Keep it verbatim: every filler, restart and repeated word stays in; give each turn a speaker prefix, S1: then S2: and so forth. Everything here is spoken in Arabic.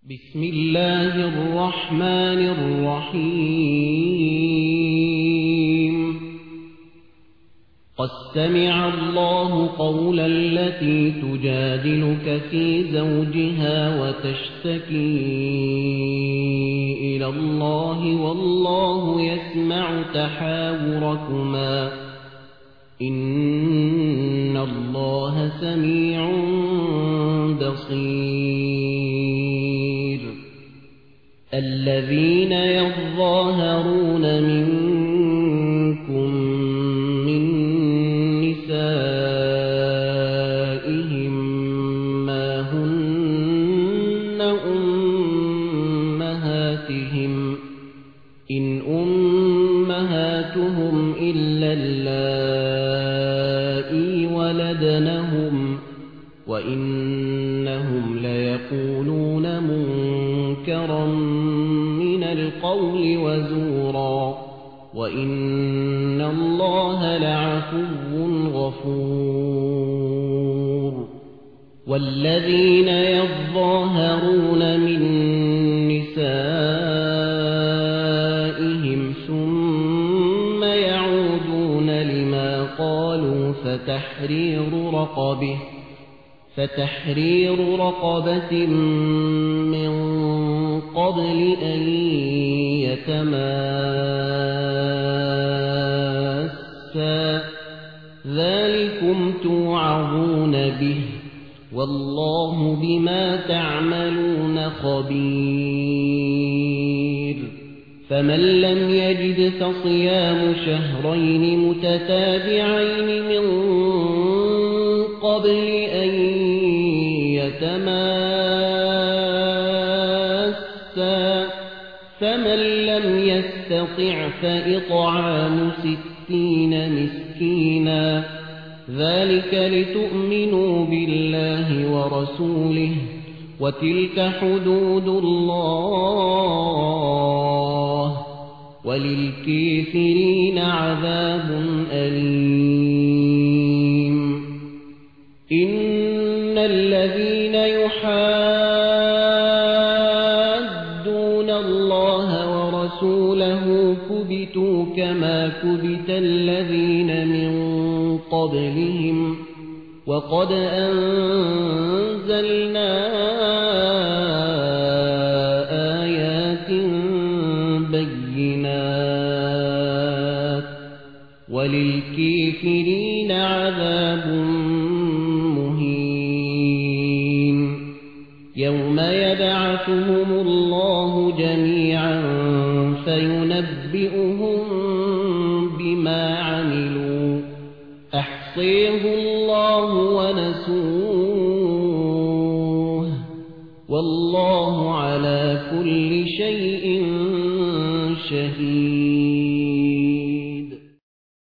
S1: بسم الله الرحمن الرحيم قد سمع الله قول التي تجادلك في زوجها وتشتكي إلى الله والله يسمع تحاوركما إن الله سميع بصير الذين يظاهرون منكم من نسائهم ما هن أمهاتهم إن أمهاتهم إلا اللائي ولدنهم وإنهم ليقولون منكرا من القول وزورا وإن الله لعفو غفور والذين يظاهرون من نسائهم ثم يعودون لما قالوا فتحرير رقبه فتحرير رقبة من قبل أن يتماسا ذلكم توعظون به والله بما تعملون خبير فمن لم يجد فصيام شهرين متتابعين من قبل أن يتماسا فمن لم يستطع فإطعام ستين مسكينا ذلك لتؤمنوا بالله ورسوله وتلك حدود الله وللكافرين عذاب أليم إن الذين يحادون الله ورسوله كبتوا كما كبت الذين من قبلهم وقد أنزلنا آيات بينات وللكافرين عذاب مهين يوم يبعثهم الله جميعا فينبئهم بما عملوا أحصيه الله ونسوه والله على كل شيء شهيد